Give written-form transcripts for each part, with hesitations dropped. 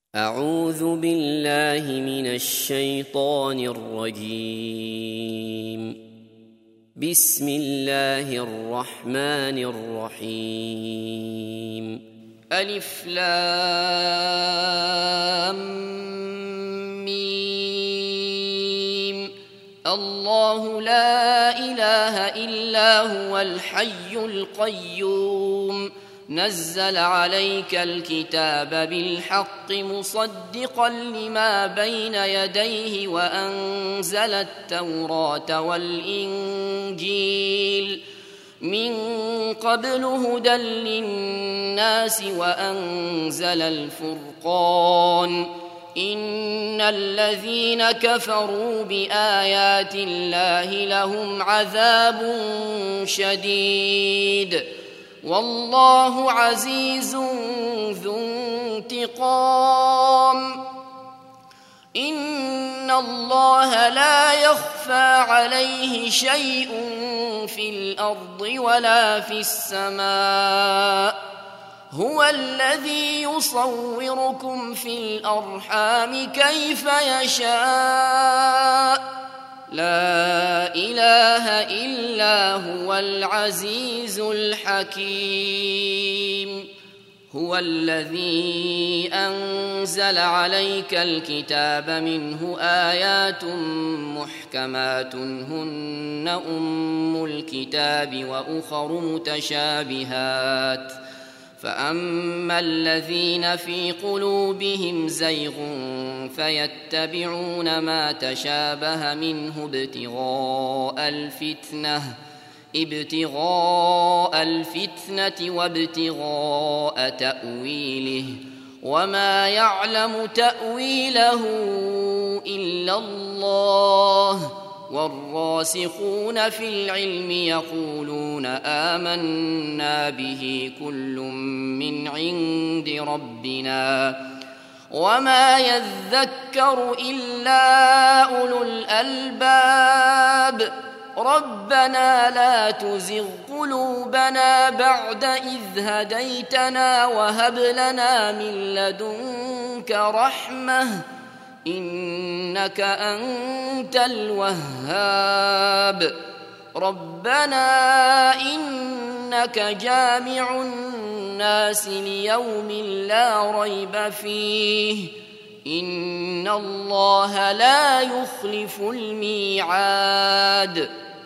أعوذ بالله من الشيطان الرجيم. بسم الله الرحمن الرحيم. ألف لام ميم. الله لا إله إلا هو الحي القيوم نزل عليك الكتاب بالحق مصدقا لما بين يديه وأنزل التوراة والإنجيل من قبل هدى للناس وأنزل الفرقان إن الذين كفروا بآيات الله لهم عذاب شديد والله عزيز ذو انتقام. إن الله لا يخفى عليه شيء في الأرض ولا في السماء هو الذي يصوركم في الأرحام كيف يشاء لا إله إلا هو العزيز الحكيم. هو الذي أنزل عليك الكتاب منه آيات محكمات هن أم الكتاب وأخر متشابهات فأما الذين في قلوبهم زيغ فيتبعون ما تشابه منه ابتغاء الفتنة وابتغاء تأويله وما يعلم تأويله إلا الله والراسخون في العلم يقولون آمنا به كل من عند ربنا وما يذكر إلا أولو الألباب. ربنا لا تزغ قلوبنا بعد إذ هديتنا وهب لنا من لدنك رحمة إنك أنت الوهاب. ربنا إنك جامع الناس ليوم لا ريب فيه إن الله لا يخلف الميعاد.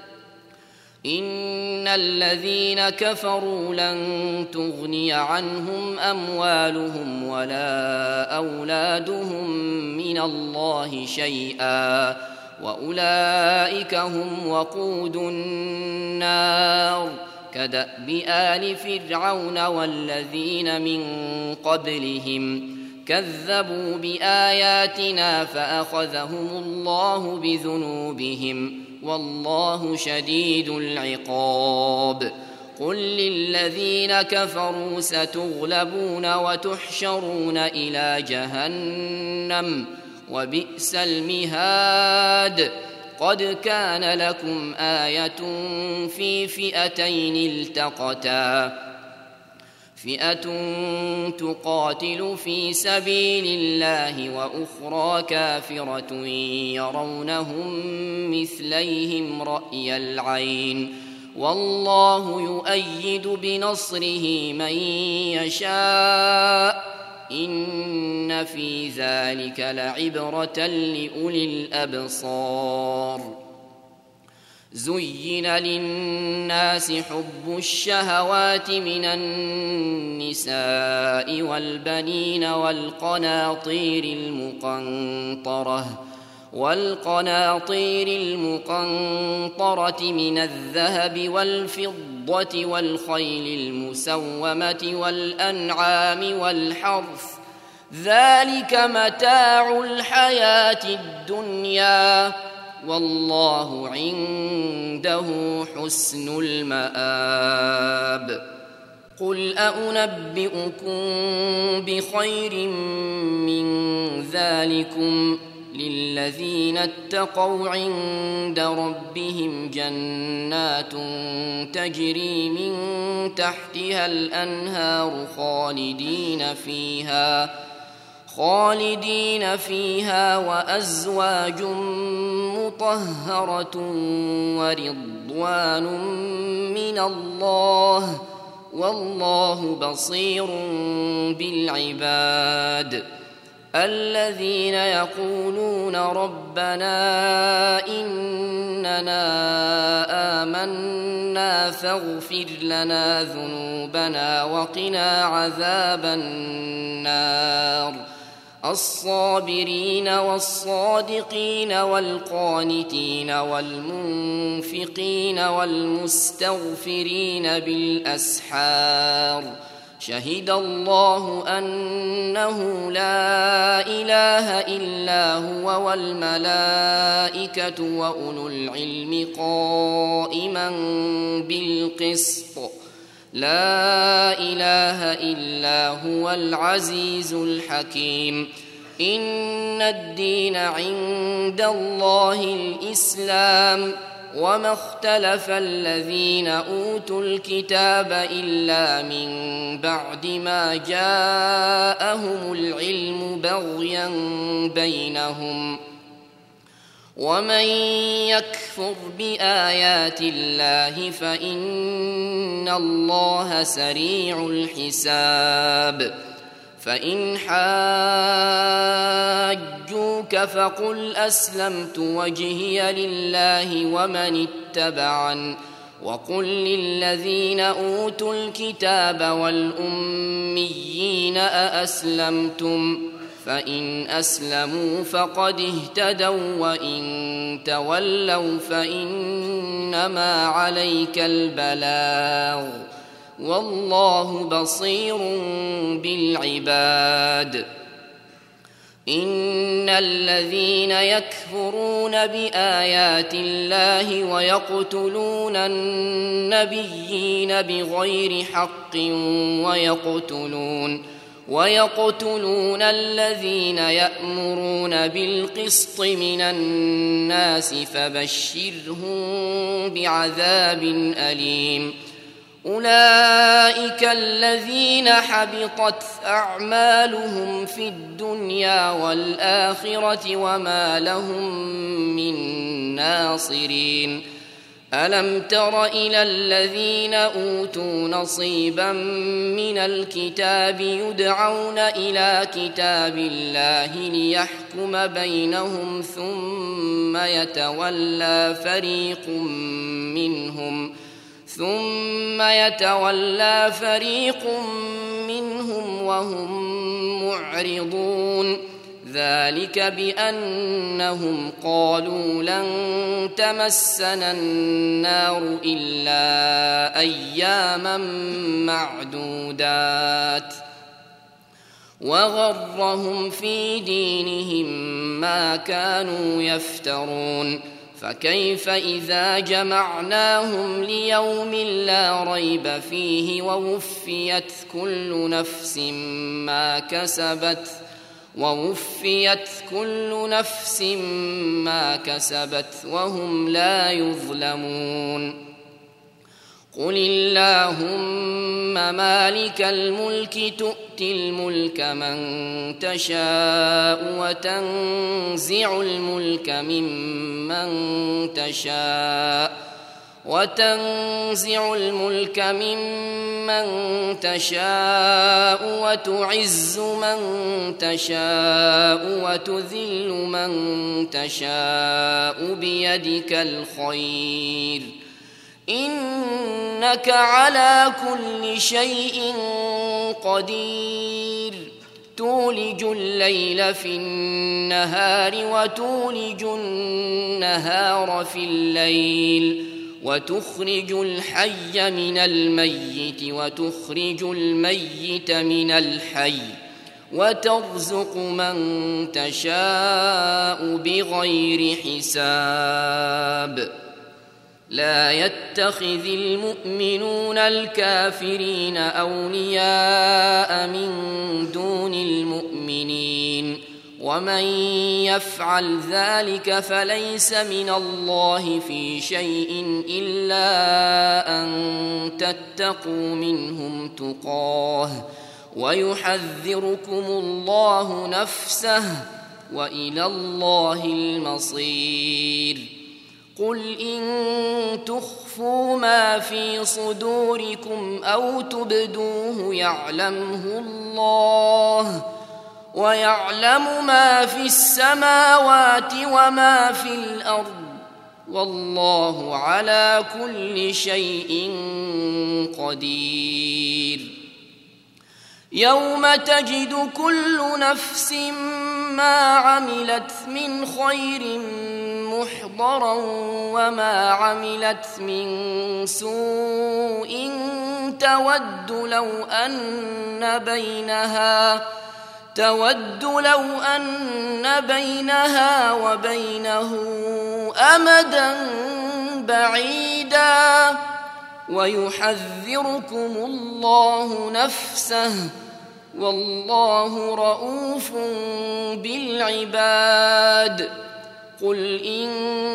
إن الذين كفروا لن تغني عنهم أموالهم ولا أولادهم من الله شيئا وأولئك هم وقود النار كدأب آل فرعون والذين من قبلهم كذبوا بآياتنا فأخذهم الله بذنوبهم والله شديد العقاب. قل للذين كفروا ستغلبون وتحشرون إلى جهنم وبئس المهاد. قد كان لكم آية في فئتين التقتا فئة تقاتل في سبيل الله وأخرى كافرة يرونهم مثليهم رأي العين والله يؤيد بنصره من يشاء إن في ذلك لعبرة لأولي الأبصار. زين للناس حب الشهوات من النساء والبنين والقناطير المقنطرة من الذهب والفضة والخيل المسومة والأنعام والحرث ذلك متاع الحياة الدنيا والله عنده حسن المآب. قل أنبئكم بخير من ذلكم للذين اتقوا عند ربهم جنات تجري من خالدين فيها وأزواج مطهرة ورضوان من الله والله بصير بالعباد. الذين يقولون ربنا إننا آمنا فاغفر لنا ذنوبنا وقنا عذاب النار. الصابرين والصادقين والقانتين والمنفقين والمستغفرين بالأسحار. شهد الله أنه لا إله إلا هو والملائكة وأولو العلم قائما بالقسط. لا إله إلا هو العزيز الحكيم. إن الدين عند الله الإسلام وما اختلف الذين أوتوا الكتاب إلا من بعد ما جاءهم العلم بغيا بينهم. ومن يكفر بآيات الله فإن الله سريع الحساب. فإن حاجوك فقل أسلمت وجهي لله ومن اتبعن وقل للذين أوتوا الكتاب والأميين أأسلمتم فإن أسلموا فقد اهتدوا وإن تولوا فإنما عليك البلاغ والله بصير بالعباد. إن الذين يكفرون بآيات الله ويقتلون النبيين بغير حق ويقتلون الذين يأمرون بالقسط من الناس فبشرهم بعذاب أليم. أولئك الذين حبطت أعمالهم في الدنيا والآخرة وما لهم من ناصرين. ألم تر إلى الذين أوتوا نصيبا من الكتاب يدعون إلى كتاب الله ليحكم بينهم ثم يتولى فريق منهم وهم معرضون. ذلك بأنهم قالوا لن تمسنا النار إلا أياما معدودات وغرهم في دينهم ما كانوا يفترون. فكيف إذا جمعناهم ليوم لا ريب فيه ووفيت كل نفس ما كسبت وهم لا يظلمون. قل اللهم مالك الملك تؤتي الملك من تشاء وتنزع الملك ممن تشاء وتعز من تشاء وتذل من تشاء بيدك الخير إنك على كل شيء قدير. تولج الليل في النهار وتولج النهار في الليل وتخرج الحي من الميت وتخرج الميت من الحي وترزق من تشاء بغير حساب. لا يتخذ المؤمنون الكافرين أولياء من دون المؤمنين ومن يفعل ذلك فليس من الله في شيء إلا أن تتقوا منهم تقاه ويحذركم الله نفسه وإلى الله المصير. قل إن تخفوا ما في صدوركم أو تبدوه يعلمه الله، ويعلم ما في السماوات وما في الأرض، والله على كل شيء قدير. يوم تجد كل نفس ما عملت من خير محضرا وما عملت من سوء تود لو أن بينها وبينه أمدا بعيدا، ويحذركم الله نفسه والله رؤوف بالعباد. قل إن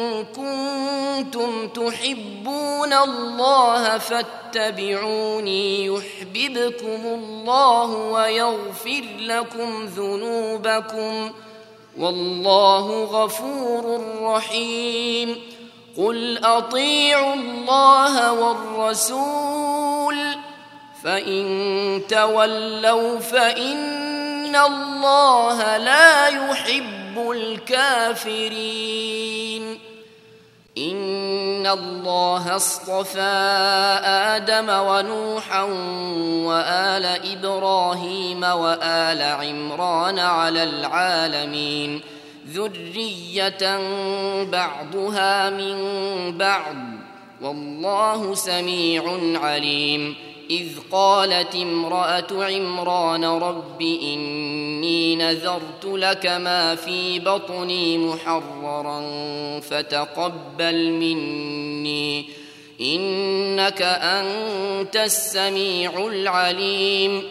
كنتم تحبون الله فاتبعوني يحببكم الله ويغفر لكم ذنوبكم، والله غفور رحيم. قل أطيعوا الله والرسول فإن تولوا فإن الله لا يحب الكافرين. إن الله اصطفى آدم ونوحا وآل إبراهيم وآل عمران على العالمين ذرية بعضها من بعض، والله سميع عليم. إذ قالت امرأة عمران رب إني نذرت لك ما في بطني محررا فتقبل مني إنك أنت السميع العليم.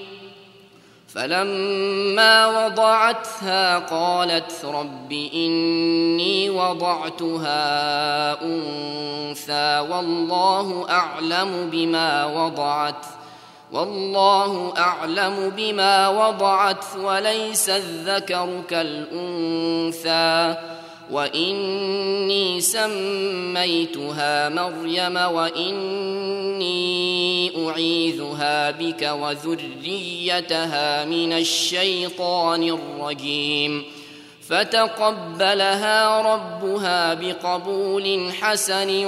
فلما وضعتها قالت رب إني وضعتها أنثى والله أعلم بما وضعت وليس الذكر كالأنثى، وإني سميتها مريم وإني أعيذها بك وذريتها من الشيطان الرجيم. فتقبلها ربها بقبول حسن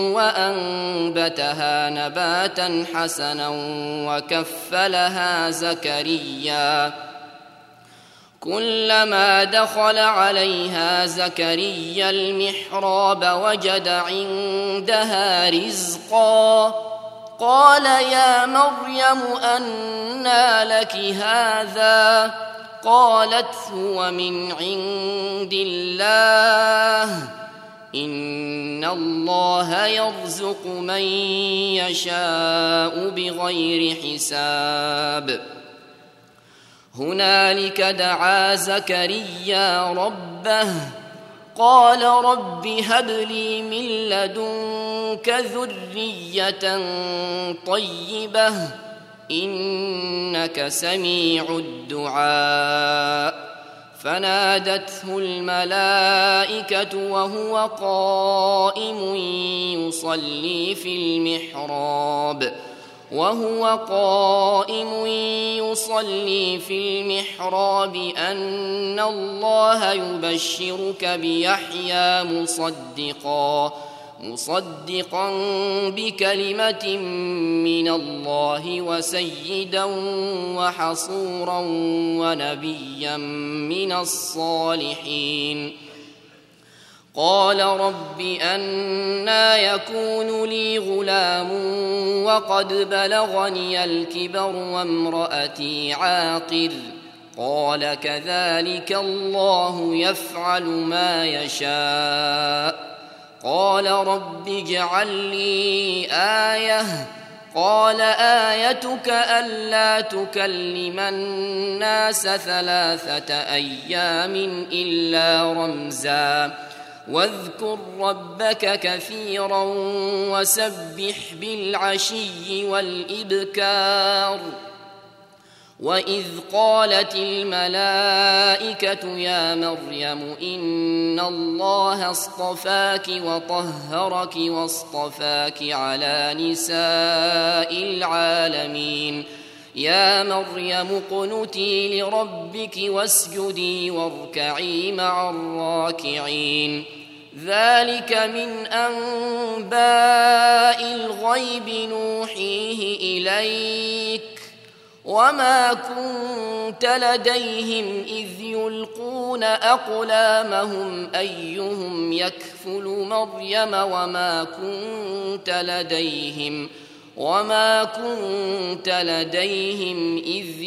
وأنبتها نباتا حسنا وكفلها زكريا. كلما دخل عليها زكريا المحراب وجد عندها رزقا قال يا مريم أنى لك هذا؟ قالت هو من عند الله إن الله يرزق من يشاء بغير حساب. هنالك دعا زكريا ربه قال رب هب لي من لدنك ذرية طيبة إنك سميع الدعاء. فنادته الملائكة وهو قائم يصلي في المحراب أن الله يبشرك بيحيى مصدقا بكلمة من الله وسيدا وحصورا ونبيا من الصالحين. قال رب أنى يكون لي غلام وقد بلغني الكبر وامرأتي عاقر؟ قال كذلك الله يفعل ما يشاء. قال رب اجعل لي آية. قال آيتك ألا تكلم الناس 3 أيام إلا رمزا واذكر ربك كثيرا وسبح بالعشي والإبكار. وإذ قالت الملائكة يا مريم إن الله اصطفاك وطهرك واصطفاك على نساء العالمين يا مريم اقنتي لربك واسجدي واركعي مع الراكعين ذلك من أنباء الغيب نوحيه إليك وما كنت لديهم إذ يلقون أقلامهم أيهم يكفل مريم وما كنت لديهم إذ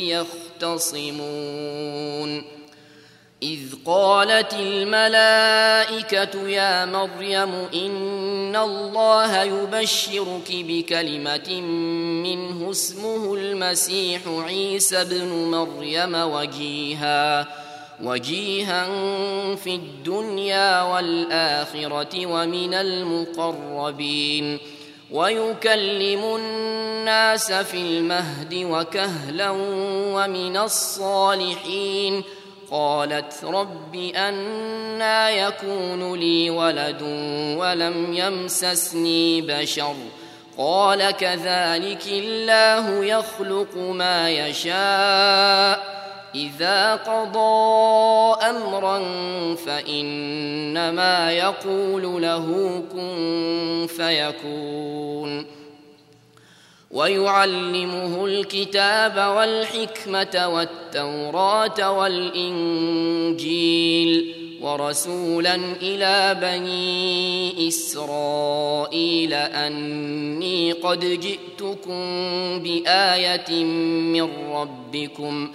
يختصمون إذ قالت الملائكة يا مريم إن الله يبشرك بكلمة منه اسمه المسيح عيسى ابن مريم وجيها في الدنيا والآخرة ومن المقربين ويكلم الناس في المهد وكهلا ومن الصالحين قالت رب أنى يكون لي ولد ولم يمسسني بشر قال كذلك الله يخلق ما يشاء إذا قضى أمرا فإنما يقول له كن فيكون ويعلمه الكتاب والحكمة والتوراة والإنجيل ورسولا إلى بني إسرائيل أني قد جئتكم بآية من ربكم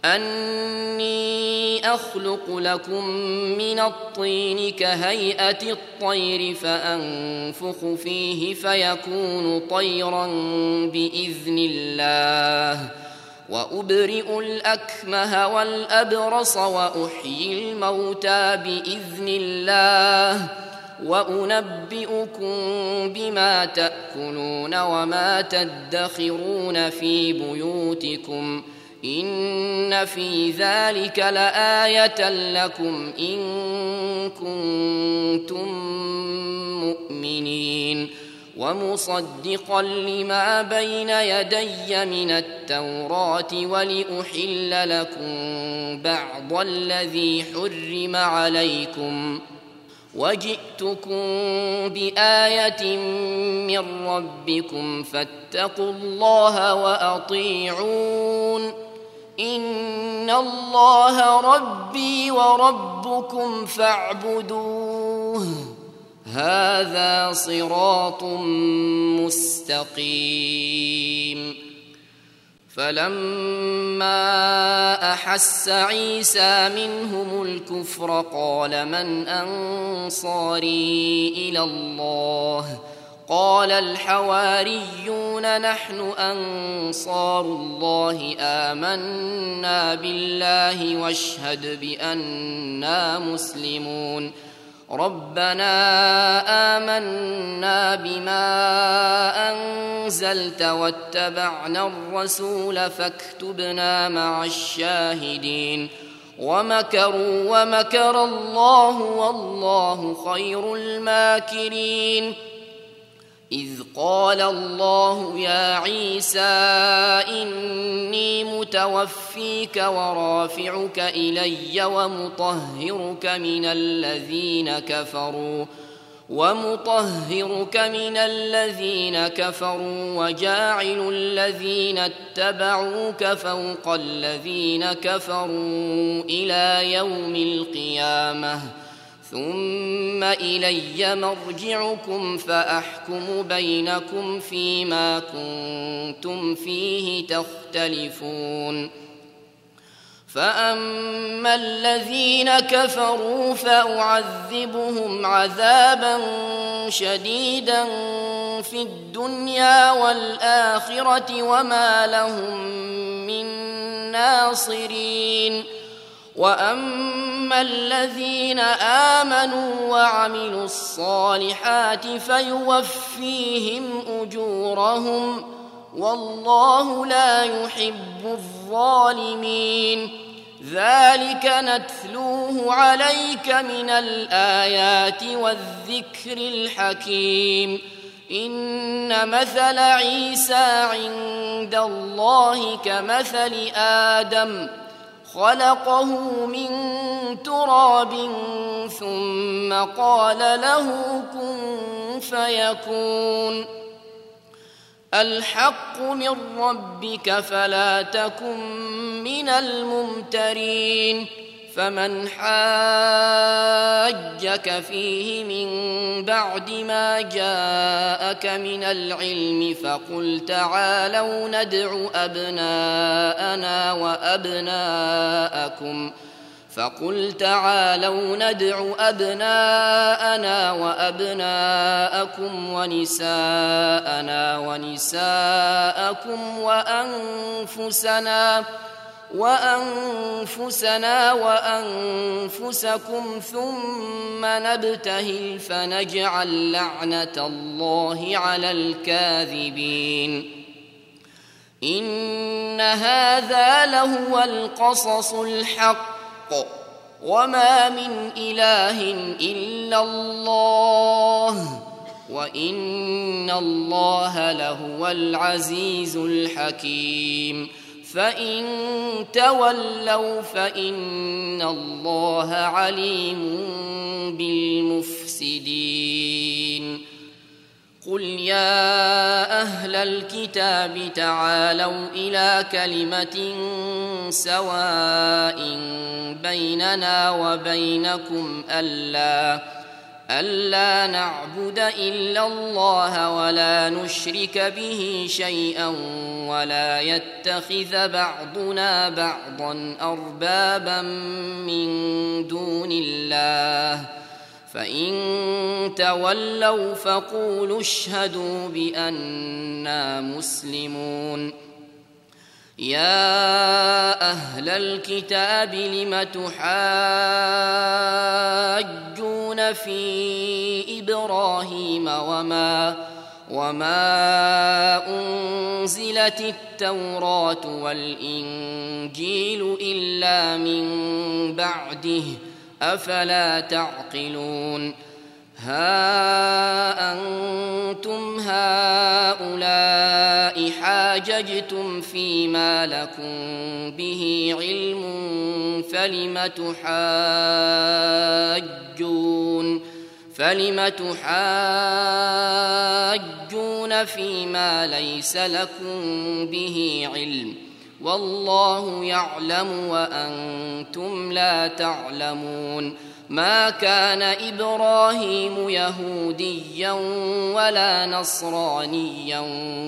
أني أخلق لكم من الطين كهيئة الطير فأنفخ فيه فيكون طيرا بإذن الله وأبرئ الأكمه والأبرص وأحيي الموتى بإذن الله وأنبئكم بما تأكلون وما تدخرون في بيوتكم إن في ذلك لآية لكم إن كنتم مؤمنين ومصدقا لما بين يدي من التوراة ولأحل لكم بعض الذي حرم عليكم وجئتكم بآية من ربكم فاتقوا الله وأطيعون إن الله ربي وربكم فاعبدوه هذا صراط مستقيم فلما أحس عيسى منهم الكفر قال من أنصاري إلى الله قال الحواريون نحن أنصار الله آمنا بالله واشهد بأننا مسلمون ربنا آمنا بما أنزلت واتبعنا الرسول فاكتبنا مع الشاهدين ومكروا ومكر الله والله خير الماكرين إذ قال الله يا عيسى إني متوفيك ورافعك إلي ومطهرك من الذين كفروا وجاعل الذين اتبعوك فوق الذين كفروا إلى يوم القيامة ثم إلي مرجعكم فأحكم بينكم فيما كنتم فيه تختلفون فأما الذين كفروا فأعذبهم عذابا شديدا في الدنيا والآخرة وما لهم من ناصرين وأما الذين آمنوا وعملوا الصالحات فيوفيهم أجورهم والله لا يحب الظالمين. ذلك نتلوه عليك من الآيات والذكر الحكيم. إن مثل عيسى عند الله كمثل آدم خلقه من تراب ثم قال له كن فيكون. الحق من ربك فلا تكن من الممترين. فمن حاجك فيه من بعد ما جاءك من العلم فقل تعالوا ندع أبناءنا وأبناءكم ونساءنا ونساءكم وأنفسنا وأنفسكم ثم نبتهل فنجعل لعنة الله على الكاذبين. إن هذا لهو القصص الحق وما من إله إلا الله وإن الله لهو العزيز الحكيم. فإن تولوا فإن الله عليم بالمفسدين. قل يا أهل الكتاب تعالوا إلى كلمة سواء بيننا وبينكم ألا نعبد إلا الله ولا نشرك به شيئا ولا يتخذ بعضنا بعضا أربابا من دون الله. فإن تولوا فقولوا اشهدوا بأننا مسلمون. يا أهل الكتاب لم تحاجون في إبراهيم وما أنزلت التوراة والإنجيل إلا من بعده أفلا تعقلون. ها أنتم هؤلاء حاججتم فيما لكم به علم فلم تحاجون فيما ليس لكم به علم والله يعلم وأنتم لا تعلمون. ما كان إبراهيم يهوديا ولا نصرانيا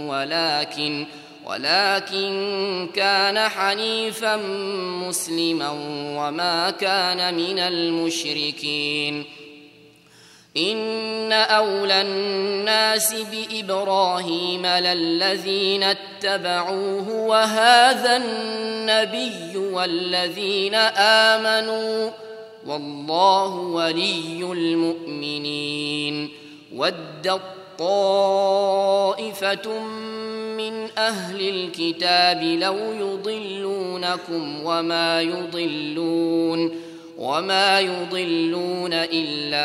ولكن كان حنيفا مسلما وما كان من المشركين. إن أولى الناس بإبراهيم للذين اتبعوه وهذا النبي والذين آمنوا والله ولي المؤمنين. ودت طائفة من أهل الكتاب لو يضلونكم وما يضلون إلا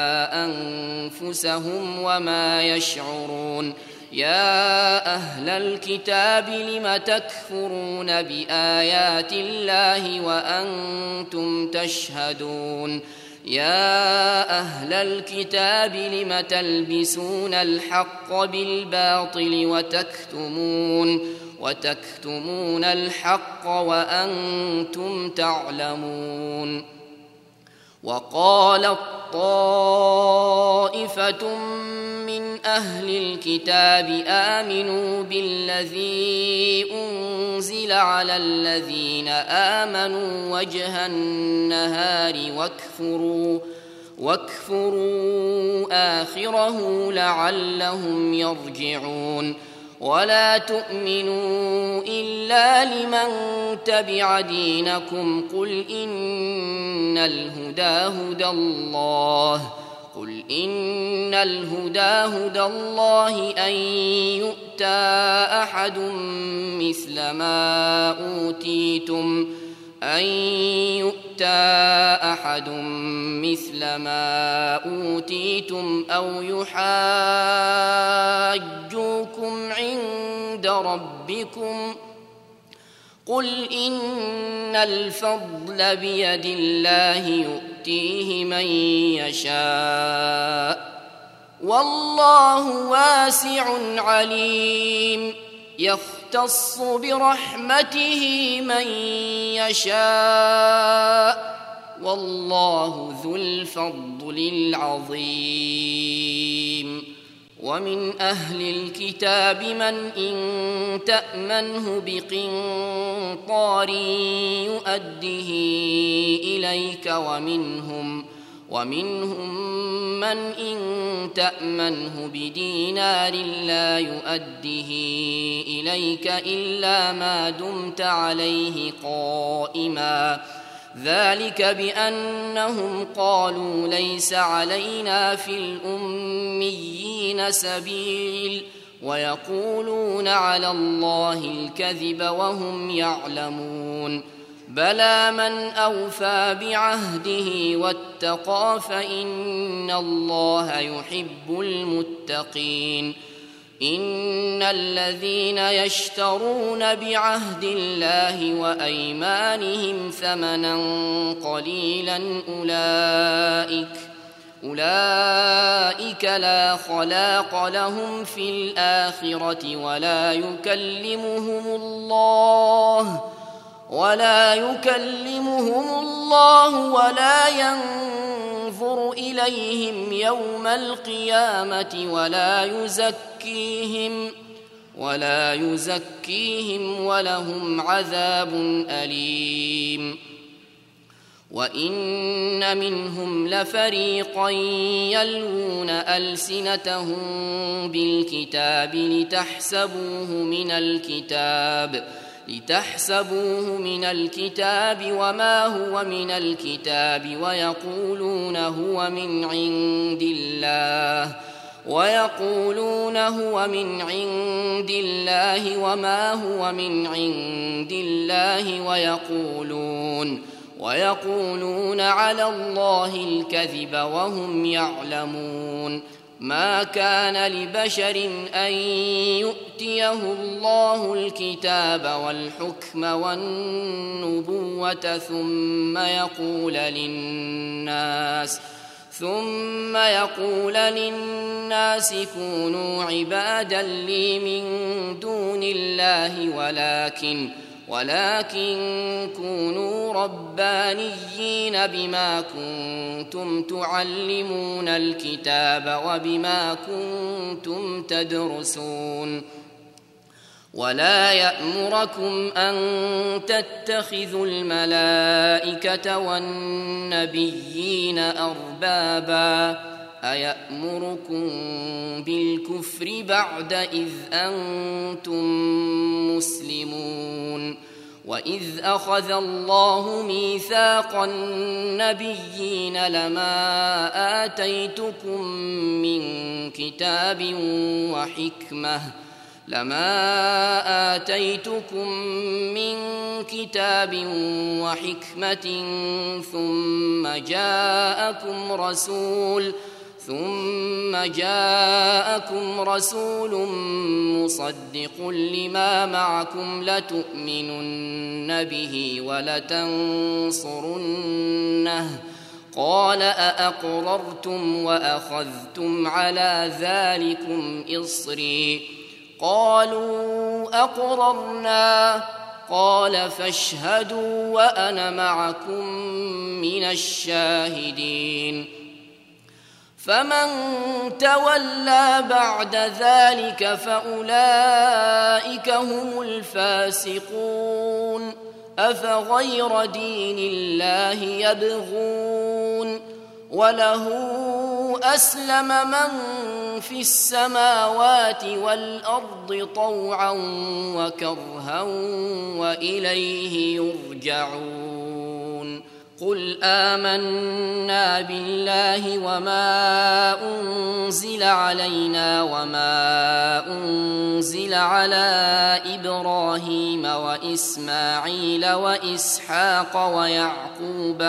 أنفسهم وما يشعرون. يا أهل الكتاب لم تكفرون بآيات الله وأنتم تشهدون. يا أهل الكتاب لم تلبسون الحق بالباطل وتكتمون الحق وأنتم تعلمون. وقالت طائفة من أهل الكتاب آمنوا بالذي أنزل على الذين آمنوا وجه النهار واكفروا آخره لعلهم يرجعون. ولا تؤمنوا إلا لمن تبع دينكم قل إن الهدى هدى الله قل إن الهدى هدى الله أن يؤتى أحد مثل ما أوتيتم أو يحاجوكم عند ربكم قل إن الفضل بيد الله يؤتيه من يشاء والله واسع عليم يختص برحمته من يشاء والله ذو الفضل العظيم ومن أهل الكتاب من إن تأمنه بقنطار يؤده إليك ومنهم من إن تأمنه بدينار لا يؤده إليك إلا ما دمت عليه قائما ذلك بأنهم قالوا ليس علينا في الأميين سبيل ويقولون على الله الكذب وهم يعلمون بلى من أوفى بعهده واتقى فإن الله يحب المتقين إن الذين يشترون بعهد الله وأيمانهم ثمنا قليلا أولئك لا خلاق لهم في الآخرة ولا يكلمهم الله ولا ينظر إليهم يوم القيامة ولا يزكيهم ولهم عذاب أليم وإن منهم لفريقا يلوون ألسنتهم بالكتاب لتحسبوه من الكتاب وما هو من الكتاب ويقولون هو من عند الله وما هو من عند الله ويقولون على الله الكذب وهم يعلمون ما كان لبشر أن يؤتيه الله الكتاب والحكم والنبوة ثم يقول للناس كونوا عبادا لي من دون الله ولكن كونوا ربانيين بما كنتم تعلمون الكتاب وبما كنتم تدرسون ولا يأمركم أن تتخذوا الملائكة والنبيين أربابا أيأمركم بالكفر بعد إذ أنتم مسلمون وإذ أخذ الله ميثاق النبيين لما آتيتكم من كتاب وحكمة ثم جاءكم رسول مصدق لما معكم لتؤمنن به ولتنصرنه قال أأقررتم وأخذتم على ذلكم إصري قالوا أقررنا قال فاشهدوا وأنا معكم من الشاهدين فمن تولى بعد ذلك فأولئك هم الفاسقون أفغير دين الله يبغون وله أسلم من في السماوات والأرض طوعا وكرها وإليه يرجعون قل آمنا بالله وما أنزل علينا وما أنزل على إبراهيم وإسماعيل وإسحاق ويعقوب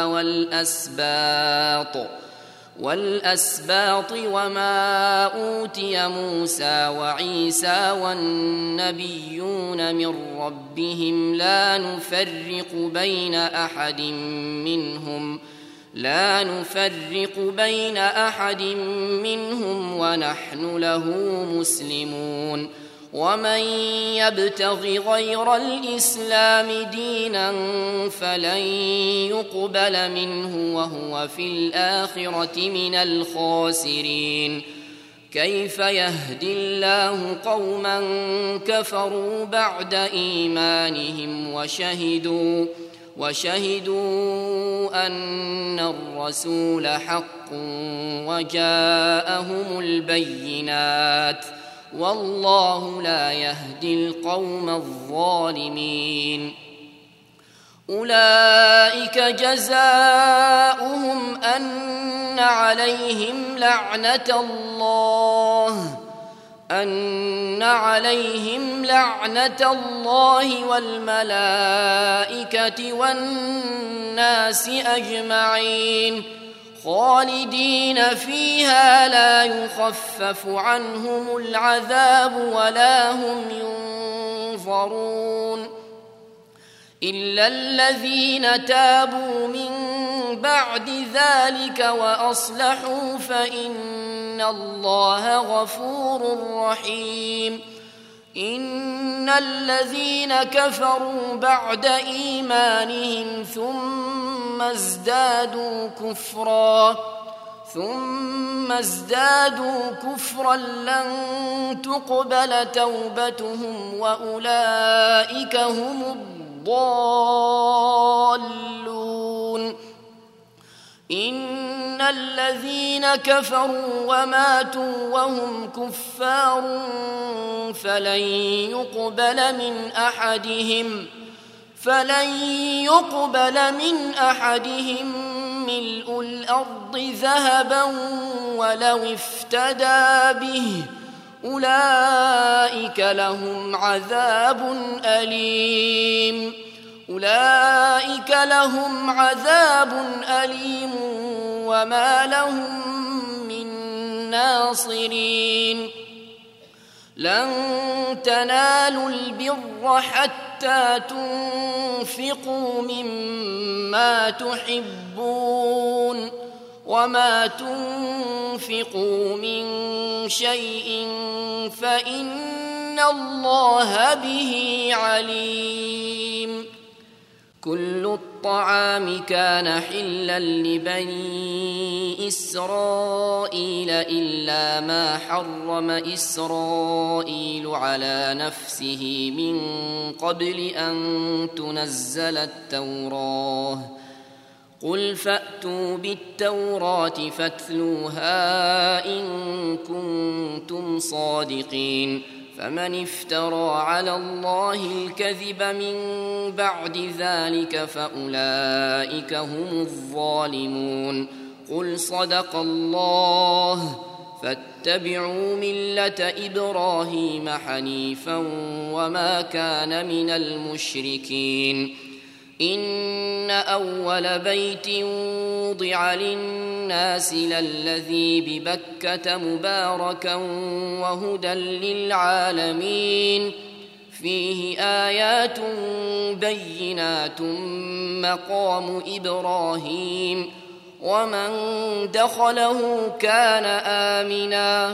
والأسباط وما أوتي موسى وعيسى والنبيون من ربهم لا نفرق بين أحد منهم ونحن له مسلمون ومن يبتغ غير الإسلام دينا فلن يقبل منه وهو في الآخرة من الخاسرين كيف يهدي الله قوما كفروا بعد إيمانهم وشهدوا أن الرسول حق وجاءهم البينات والله لا يهدي القوم الظالمين أولئك جزاؤهم أن عليهم لعنة الله والملائكة والناس أجمعين خالدين فيها لا يخفف عنهم العذاب ولا هم ينظرون إلا الذين تابوا من بعد ذلك وأصلحوا فإن الله غفور رحيم إن الذين كفروا بعد إيمانهم ثم ازدادوا كفرا لن تقبل توبتهم وأولئك هم الضالون إن الذين كفروا وماتوا وهم كفار فلن يقبل من أحدهم ملء الأرض ذهبا ولو افتدى به أولئك لهم عذاب أليم وما لهم من ناصرين لن تنالوا البر حتى تنفقوا مما تحبون وما تنفقوا من شيء فإن الله به عليم كل الطعام كان حلا لبني إسرائيل إلا ما حرم إسرائيل على نفسه من قبل أن تنزل التوراة قل فأتوا بالتوراة فاتلوها إن كنتم صادقين فمن افترى على الله الكذب من بعد ذلك فأولئك هم الظالمون قل صدق الله فاتبعوا ملة إبراهيم حنيفا وما كان من المشركين إن أول بيت وضع للناس للذي ببكة مباركا وهدى للعالمين فيه آيات بينات مقام إبراهيم ومن دخله كان آمنا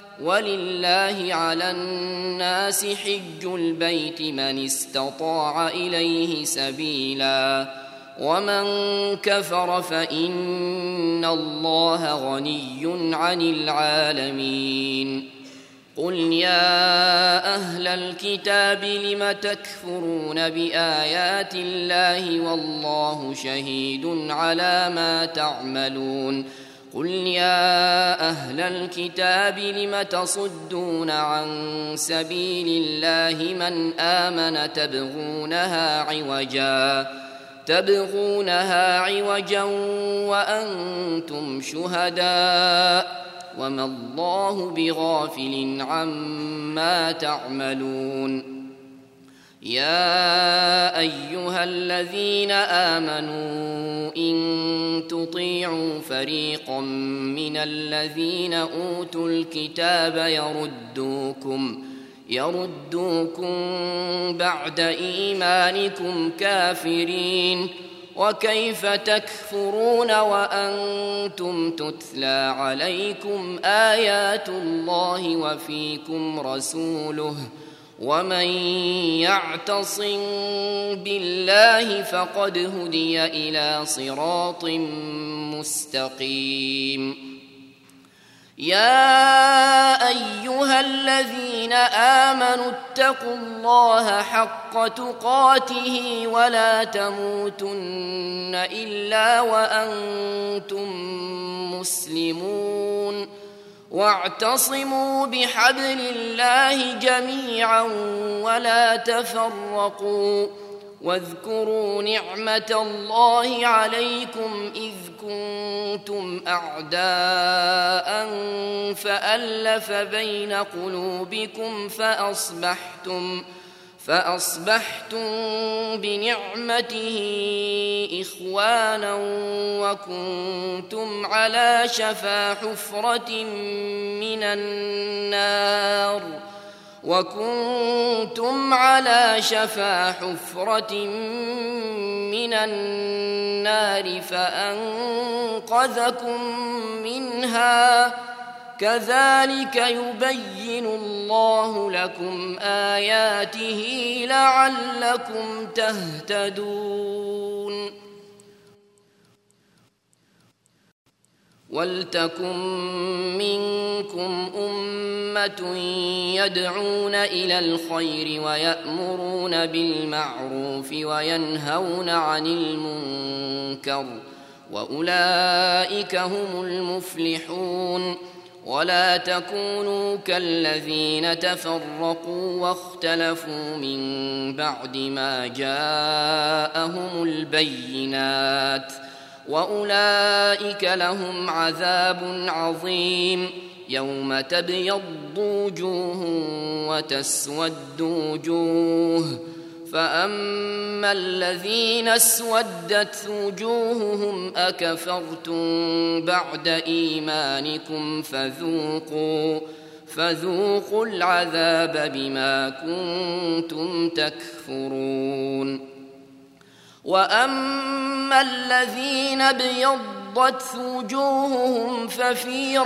ولله على الناس حج البيت من استطاع إليه سبيلا ومن كفر فإن الله غني عن العالمين قل يا أهل الكتاب لم تكفرون بآيات الله والله شهيد على ما تعملون قل يا أهل الكتاب لم تصدون عن سبيل الله من آمن تبغونها عوجا تبغونها عوجا وأنتم شهداء وما الله بغافل عما تعملون. يا أيها الذين آمنوا إن تطيعوا فريقا من الذين أوتوا الكتاب يردوكم بعد إيمانكم كافرين. وكيف تكفرون وأنتم تتلى عليكم آيات الله وفيكم رسوله ومن يعتصم بالله فقد هدي إلى صراط مستقيم. يا أيها الذين آمنوا اتقوا الله حق تقاته ولا تموتن إلا وأنتم مسلمون. واعتصموا بحبل الله جميعا ولا تفرقوا. واذكروا نعمة الله عليكم إذ كنتم أعداء فألف بين قلوبكم فأصبحتم بنعمته إخوانا وكنتم على شفا حفرة من النار فأنقذكم منها. كذلك يبين الله لكم آياته لعلكم تهتدون. ولتكن منكم أمة يدعون إلى الخير ويأمرون بالمعروف وينهون عن المنكر وأولئك هم المفلحون. ولا تكونوا كالذين تفرقوا واختلفوا من بعد ما جاءهم البينات وأولئك لهم عذاب عظيم. يوم تبيض وجوه وتسود وجوه فأما الذين اسودت وجوههم أكفرتم بعد إيمانكم فذوقوا العذاب بما كنتم تكفرون. وأما الذين ابيضت وجوههم ففي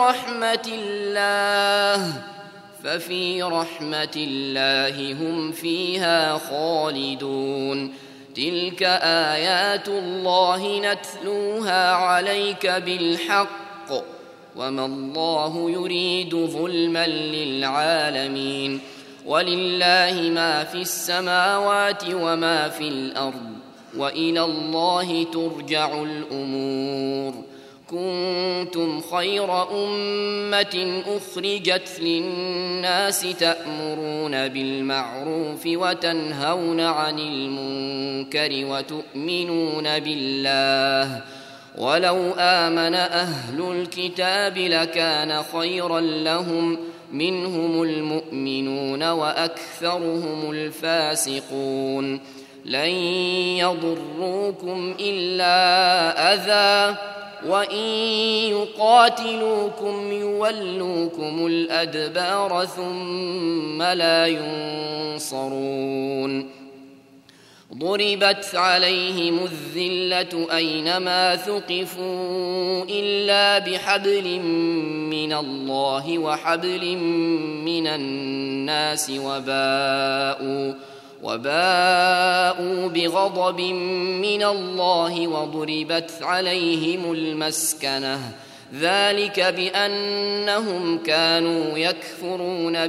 رحمة الله هم فيها خالدون. تلك آيات الله نتلوها عليك بالحق وما الله يريد ظلما للعالمين. ولله ما في السماوات وما في الأرض وإلى الله ترجع الأمور. كنتم خير أمة أخرجت للناس تأمرون بالمعروف وتنهون عن المنكر وتؤمنون بالله. ولو آمن أهل الكتاب لكان خيرا لهم منهم المؤمنون وأكثرهم الفاسقون. لن يضروكم إلا أذى وإن يقاتلوكم يولوكم الأدبار ثم لا ينصرون. ضربت عليهم الذلة أينما ثقفوا إلا بحبل من الله وحبل من الناس وباءوا بغضب من الله وضربت عليهم المسكنة. ذلك بأنهم كانوا يكفرون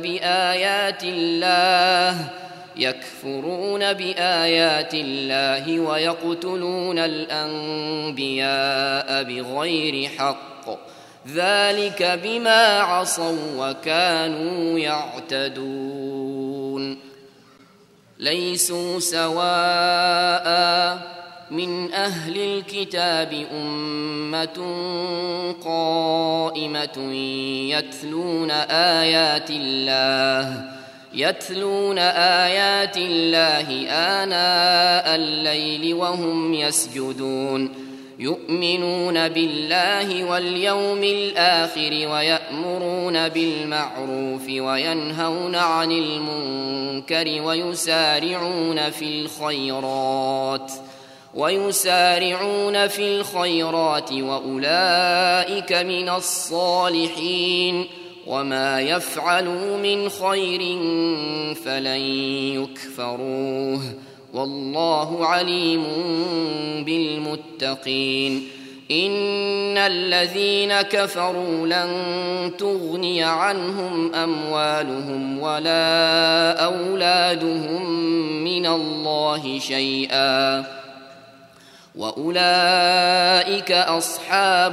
بآيات الله ويقتلون الأنبياء بغير حق. ذلك بما عصوا وكانوا يعتدون. ليسوا سواء من أهل الكتاب أمة قائمة يتلون آيات الله آناء الليل وهم يسجدون يؤمنون بالله واليوم الآخر ويأمرون بالمعروف وينهون عن المنكر ويسارعون في الخيرات وأولئك من الصالحين وما يفعلوا من خير فلن يكفروه والله عليم بالمتقين إن الذين كفروا لن تغني عنهم أموالهم ولا أولادهم من الله شيئا وأولئك أصحاب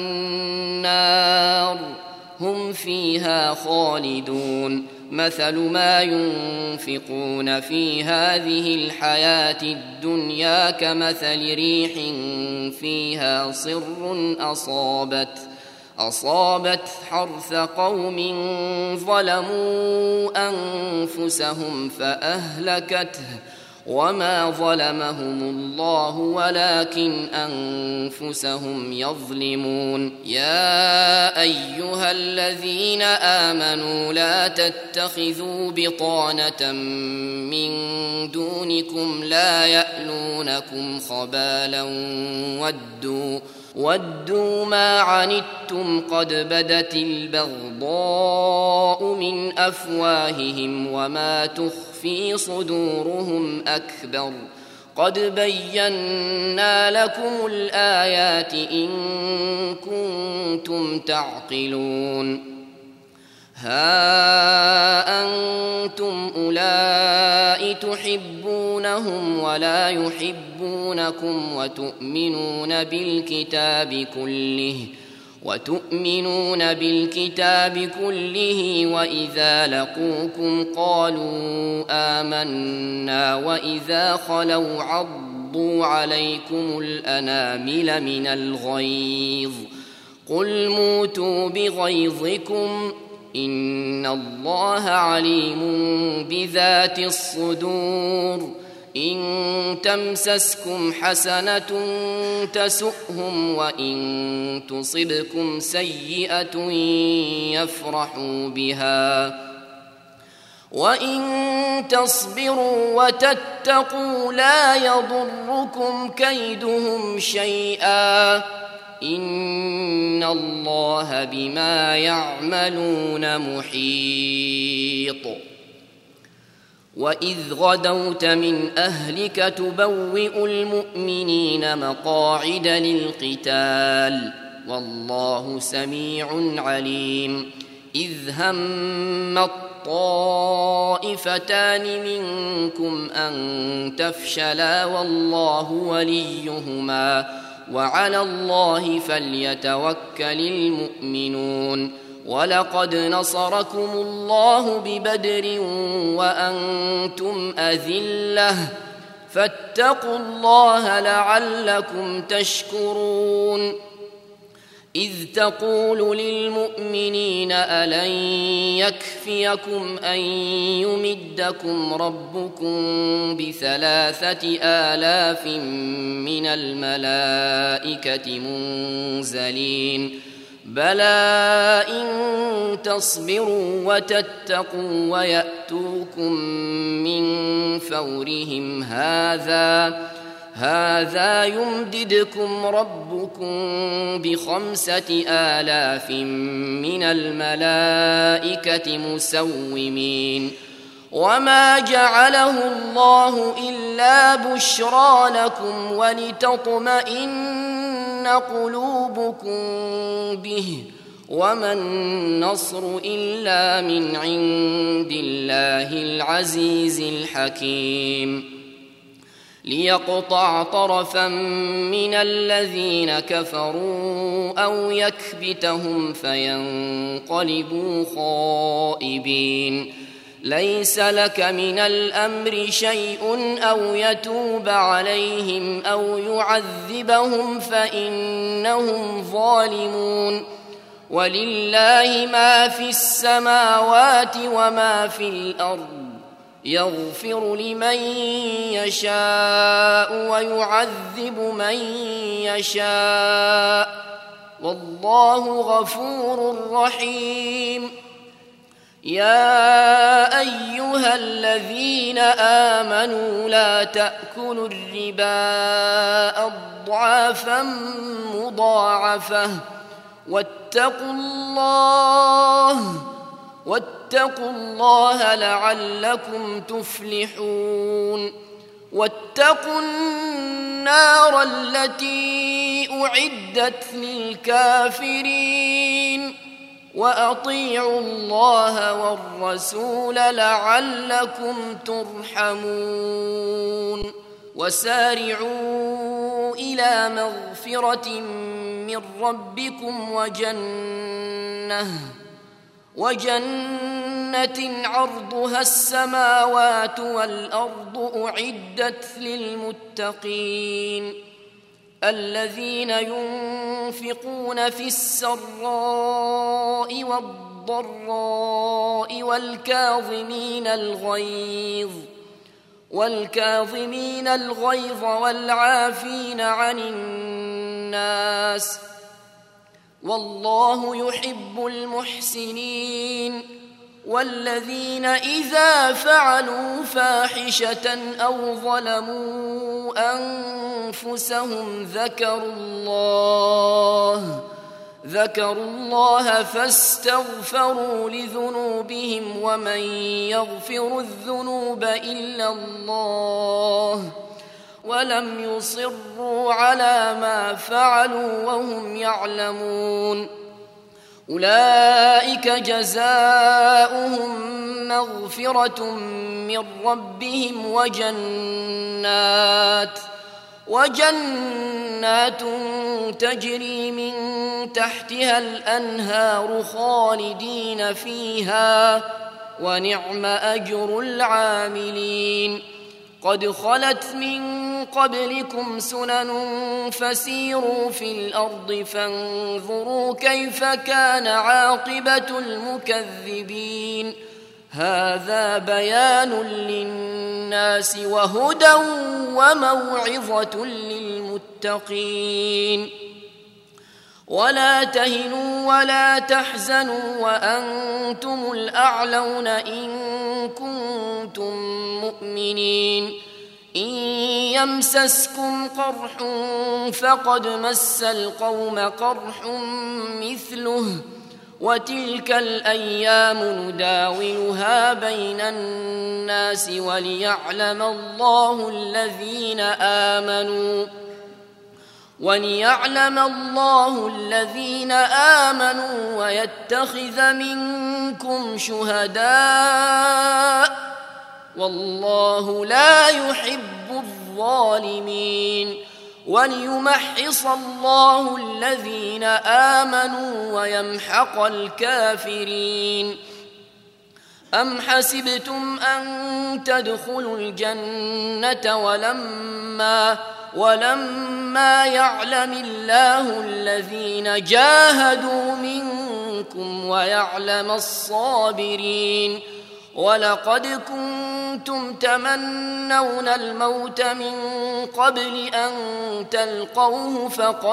النار هم فيها خالدون مثل ما ينفقون في هذه الحياة الدنيا كمثل ريح فيها صر أصابت حرث قوم ظلموا أنفسهم فأهلكته وما ظلمهم الله ولكن أنفسهم يظلمون يا أيها الذين آمنوا لا تتخذوا بطانة من دونكم لا يألونكم خبالا ودوا ما عنتم قد بدت البغضاء من أفواههم وما تخفي صدورهم أكبر قد بينا لكم الآيات إن كنتم تعقلون ها أنتم أولئك تحبونهم ولا يحبونكم وتؤمنون بالكتاب كله وإذا لقوكم قالوا آمنا وإذا خلوا عضوا عليكم الأنامل من الغيظ قل موتوا بغيظكم إن الله عليم بذات الصدور إن تمسسكم حسنة تسؤهم وإن تصبكم سيئة يفرحوا بها وإن تصبروا وتتقوا لا يضركم كيدهم شيئا إن الله بما يعملون محيط وإذ غدوت من أهلك تبوئ المؤمنين مقاعد للقتال والله سميع عليم إذ هم الطائفتان منكم أن تفشلا والله وليهما وعلى الله فليتوكل المؤمنون ولقد نصركم الله ببدر وأنتم أذلة فاتقوا الله لعلكم تشكرون إذ تقول للمؤمنين ألن يكفيكم أن يمدكم ربكم ب3,000 من الملائكة منزلين بلى إن تصبروا وتتقوا ويأتوكم من فورهم هذا يمددكم ربكم ب5,000 من الملائكة مسومين وما جعله الله إلا بشرى لكم ولتطمئن قلوبكم به وما النصر إلا من عند الله العزيز الحكيم ليقطع طرفا من الذين كفروا أو يكبتهم فينقلبوا خائبين ليس لك من الأمر شيء أو يتوب عليهم أو يعذبهم فإنهم ظالمون ولله ما في السماوات وما في الأرض يغفر لمن يشاء ويعذب من يشاء والله غفور رحيم يا أيها الذين آمنوا لا تأكلوا الربا أضعافا مضاعفة واتقوا الله لعلكم تفلحون واتقوا النار التي أعدت للكافرين وأطيعوا الله والرسول لعلكم ترحمون وسارعوا إلى مغفرة من ربكم وجنة عرضها السماوات والأرض أعدت للمتقين الذين ينفقون في السراء والضراء والكاظمين الغيظ والعافين عن الناس والله يحب المحسنين والذين إذا فعلوا فاحشة أو ظلموا أنفسهم ذكروا الله فاستغفروا لذنوبهم ومن يغفر الذنوب إلا الله ولم يصروا على ما فعلوا وهم يعلمون أولئك جزاؤهم مغفرة من ربهم وجنات تجري من تحتها الأنهار خالدين فيها ونعم أجر العاملين قد خلت من قبلكم سنن فسيروا في الأرض فانظروا كيف كان عاقبة المكذبين هذا بيان للناس وهدى وموعظة للمتقين ولا تهنوا ولا تحزنوا وأنتم الأعلون إن كنتم مؤمنين إن يمسسكم قرح فقد مس القوم قرح مثله وتلك الأيام نداولها بين الناس وليعلم الله الذين آمنوا ويتخذ منكم شهداء والله لا يحب الظالمين وليمحص الله الذين آمنوا ويمحق الكافرين أم حسبتم أن تدخلوا الجنة ولما يعلم الله الذين جاهدوا منكم ويعلم الصابرين ولقد كنتم تمنون الموت من قبل أن تلقوه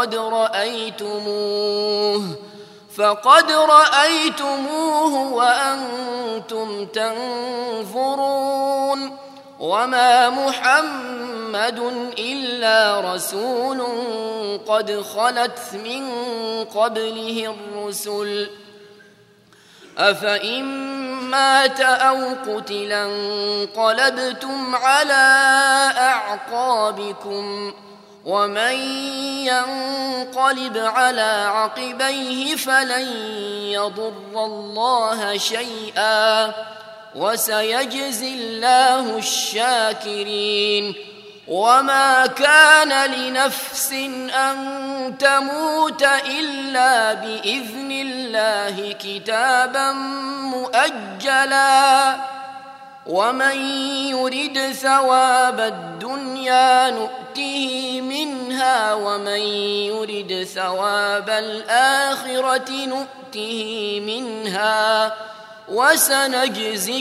فقد رأيتموه وأنتم تنظرون وما محمد إلا رسول قد خلت من قبله الرسل أفإن مات أو قتلا انقلبتم على أعقابكم ومن ينقلب على عقبيه فلن يضر الله شيئا وسيجزي الله الشاكرين وما كان لنفس أن تموت إلا بإذن الله كتابا مؤجلا ومن يرد ثواب الدنيا نؤته منها ومن يرد ثواب الآخرة نؤته منها وسنجزي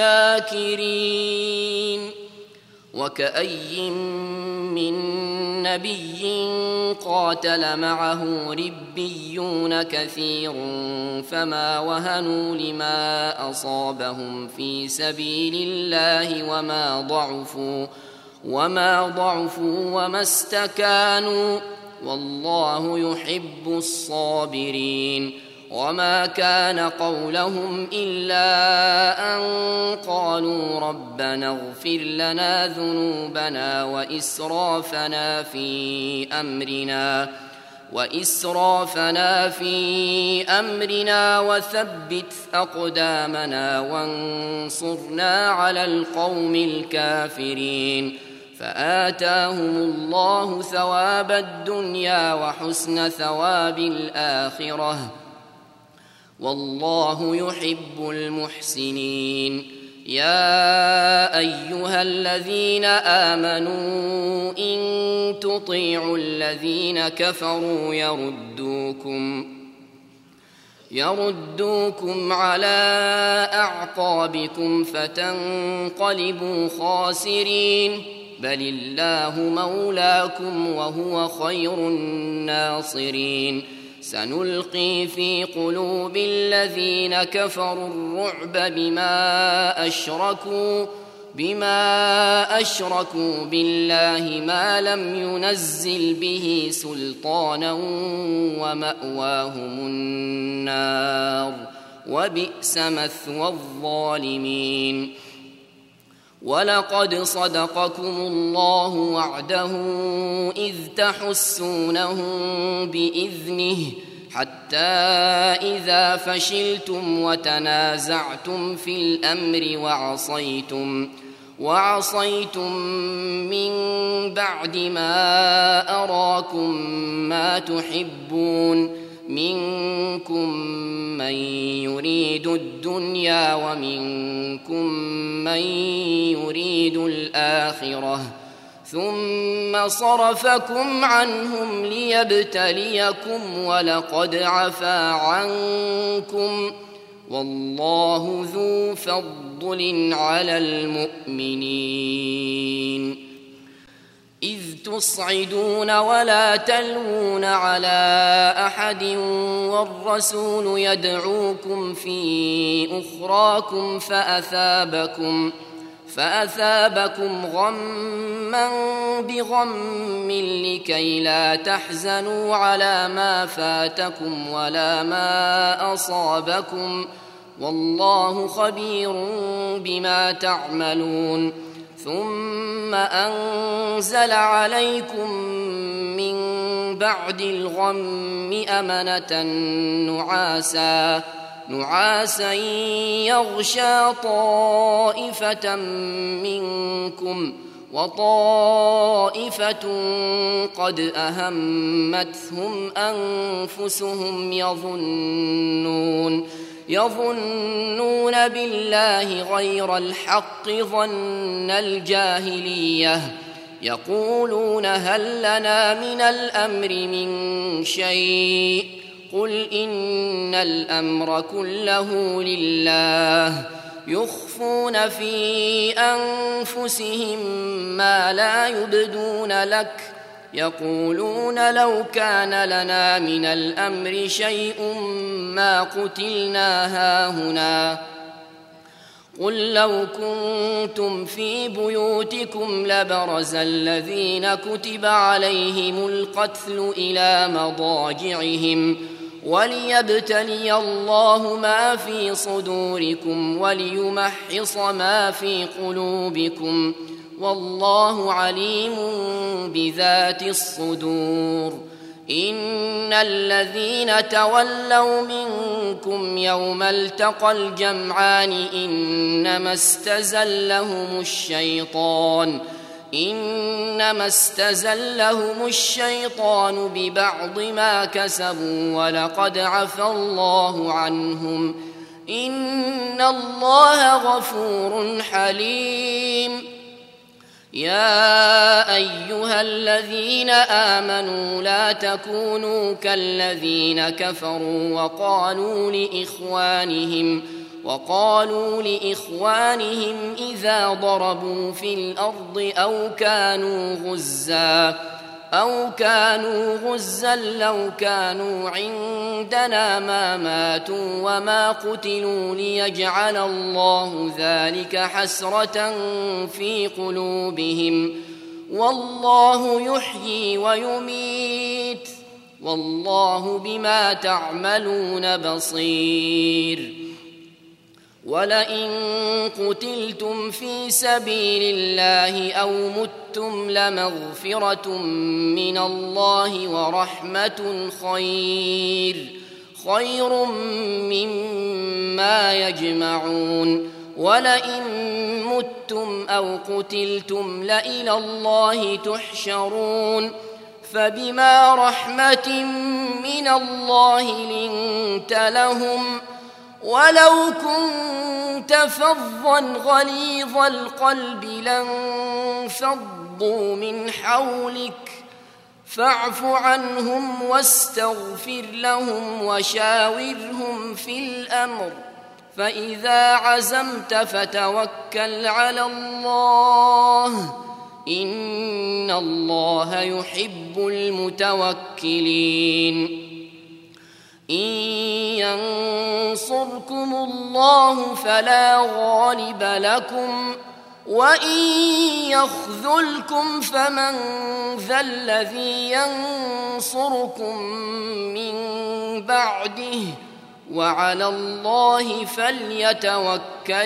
الشاكرين. وكأي من نبي قاتل معه ربيون كثير فما وهنوا لما أصابهم في سبيل الله وما ضعفوا وما استكانوا والله يحب الصابرين. وما كان قولهم إلا أن قالوا ربنا اغفر لنا ذنوبنا وإسرافنا في أمرنا وثبت أقدامنا وانصرنا على القوم الكافرين. فآتاهم الله ثواب الدنيا وحسن ثواب الآخرة والله يحب المحسنين. يا أيها الذين آمنوا إن تطيعوا الذين كفروا يردوكم على أعقابكم فتنقلبوا خاسرين. بل الله مولاكم وهو خير الناصرين. سنلقي في قلوب الذين كفروا الرعب بما أشركوا بالله ما لم ينزل به سلطانا ومأواهم النار وبئس مثوى الظالمين. ولقد صدقكم الله وعده إذ تحسونهم بإذنه حتى إذا فشلتم وتنازعتم في الأمر وعصيتم من بعد ما أراكم ما تحبون منكم من يريد الدنيا ومنكم من يريد الآخرة ثم صرفكم عنهم ليبتليكم ولقد عفا عنكم والله ذو فضل على المؤمنين. إذ تصعدون ولا تلوون على أحد والرسول يدعوكم في أخراكم فأثابكم غما بغم لكي لا تحزنوا على ما فاتكم ولا ما أصابكم والله خبير بما تعملون. ثم أنزل عليكم من بعد الغم أمنة نعاسا يغشى طائفة منكم وطائفة قد أهمتهم أنفسهم يظنون بالله غير الحق ظن الجاهلية يقولون هل لنا من الأمر من شيء قل إن الأمر كله لله يخفون في أنفسهم ما لا يبدون لك يقولون لو كان لنا من الأمر شيء ما قتلنا هاهنا قل لو كنتم في بيوتكم لبرز الذين كتب عليهم القتل إلى مضاجعهم وليبتلي الله ما في صدوركم وليمحص ما في قلوبكم والله عليم بذات الصدور. إن الذين تولوا منكم يوم التقى الجمعان إنما استزلهم الشيطان ببعض ما كسبوا ولقد عفى الله عنهم إن الله غفور حليم. يا أيها الذين آمنوا لا تكونوا كالذين كفروا وقالوا لإخوانهم إذا ضربوا في الأرض أو كانوا غزا لو كانوا عندنا ما ماتوا وما قتلوا ليجعل الله ذلك حسرة في قلوبهم، والله يحيي ويميت، والله بما تعملون بصير. ولئن قتلتم في سبيل الله أو متم لمغفرة من الله ورحمة خير مما يجمعون. ولئن متم أو قتلتم لإلى الله تحشرون. فبما رحمة من الله لنت لهم، ولو كنت فظا غليظ القلب لانفضوا من حولك، فاعف عنهم واستغفر لهم وشاورهم في الأمر، فإذا عزمت فتوكل على الله، إن الله يحب المتوكلين. إن ينصركم الله فلا غالب لكم، وإن يخذلكم فمن ذا الذي ينصركم من بعده، وعلى الله فليتوكل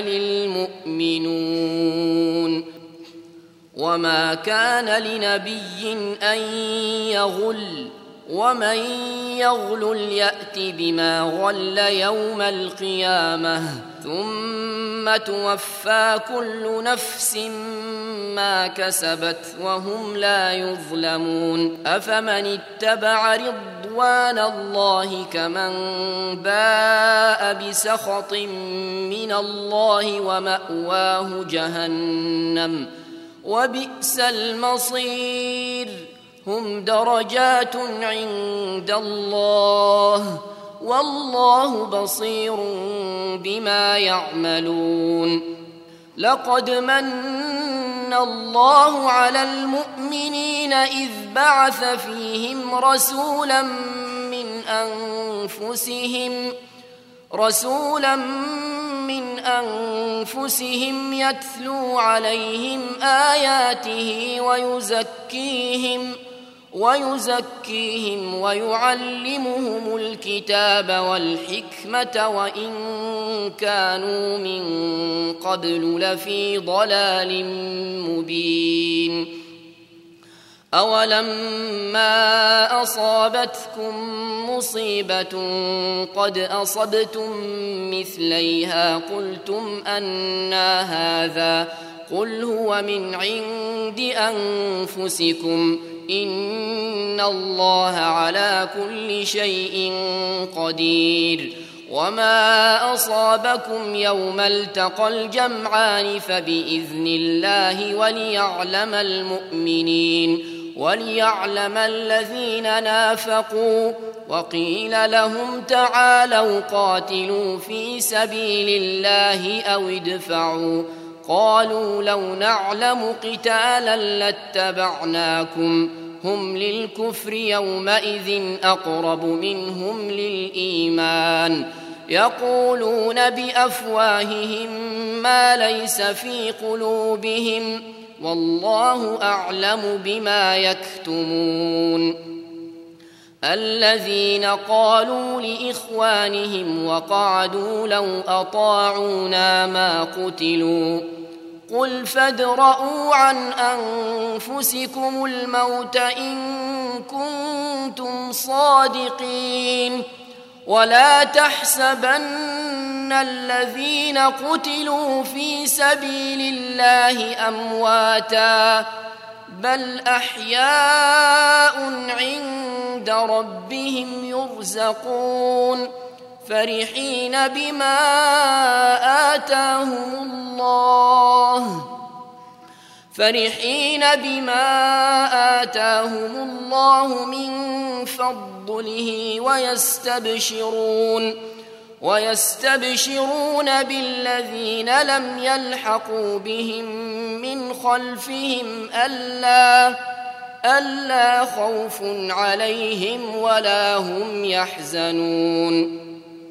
المؤمنون. وما كان لنبي أن يغل، ومن يغلل يأت بما غل يوم القيامة، ثم توفى كل نفس ما كسبت وهم لا يظلمون. أفمن اتبع رضوان الله كمن باء بسخط من الله ومأواه جهنم وبئس المصير. هم درجات عند الله، والله بصير بما يعملون. لقد من الله على المؤمنين إذ بعث فيهم رسولا من أنفسهم يتلو عليهم آياته ويزكيهم ويعلمهم الكتاب والحكمة وإن كانوا من قبل لفي ضلال مبين. أولما أصابتكم مصيبة قد أصبتم مثليها قلتم أنى هذا، قل هو من عند أنفسكم، إن الله على كل شيء قدير. وما أصابكم يوم التقى الجمعان فبإذن الله وليعلم الذين نافقوا. وقيل لهم تعالوا قاتلوا في سبيل الله أو ادفعوا، قالوا لو نعلم قتالا لاتبعناكم، هم للكفر يومئذ أقرب منهم للإيمان، يقولون بأفواههم ما ليس في قلوبهم، والله أعلم بما يكتمون. الذين قالوا لإخوانهم وقعدوا لو أطاعونا ما قتلوا، قل فادرءوا عن أنفسكم الموت إن كنتم صادقين، ولا تحسبن الذين قتلوا في سبيل الله أمواتا، بل أحياء عند ربهم يرزقون، فرحين بما آتاهم الله من فضله ويستبشرون بالذين لم يلحقوا بهم من خلفهم ألا خوف عليهم ولا هم يحزنون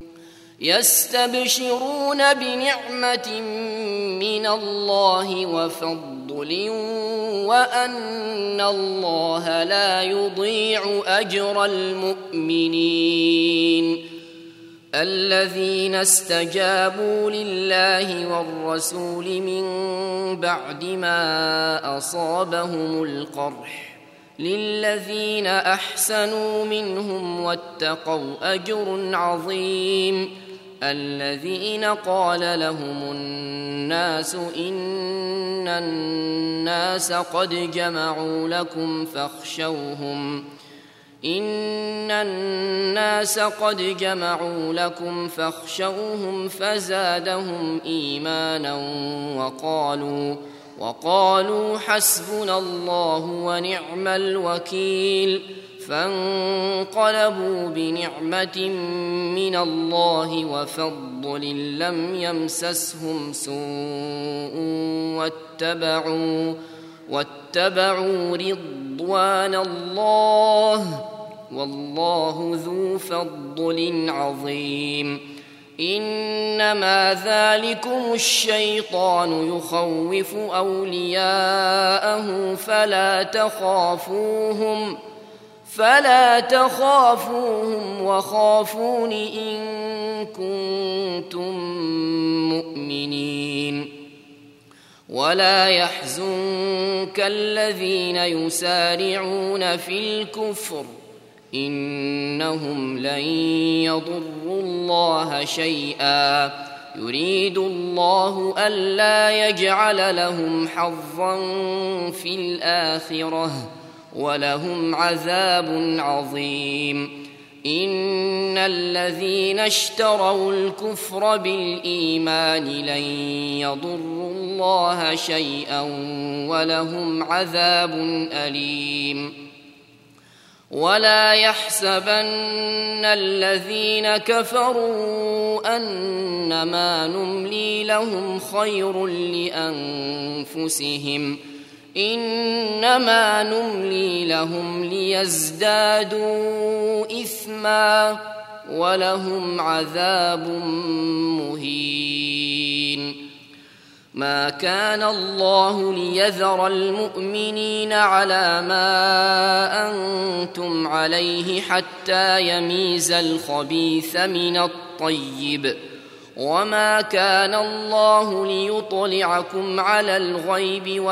يستبشرون بنعمة من الله وفضل وأن الله لا يضيع أجر المؤمنين الذين استجابوا لله والرسول من بعد ما أصابهم القرح للذين أحسنوا منهم واتقوا أجر عظيم الذين قال لهم الناس إن الناس قد جمعوا لكم فاخشوهم فزادهم إيمانا وقالوا حسبنا الله ونعم الوكيل فانقلبوا بنعمة من الله وفضل لم يمسسهم سوء واتبعوا رضوان الله والله ذو فضل عظيم إنما ذلكم الشيطان يخوف أولياءه فلا تخافوهم وخافون إن كنتم مؤمنين ولا يحزنك الذين يسارعون في الكفر إنهم لن يضروا الله شيئا يريد الله ألا يجعل لهم حظا في الآخرة ولهم عذاب عظيم إن الذين اشتروا الكفر بالإيمان لن يضروا الله شيئا ولهم عذاب أليم ولا يحسبن الذين كفروا أنما نملي لهم خير لأنفسهم إنما نملي لهم ليزدادوا إثما ولهم عذاب مهين ما كان الله ليذر المؤمنين على ما أنتم عليه حتى يميز الخبيث من الطيب وما كان الله ليطلعكم على الغيب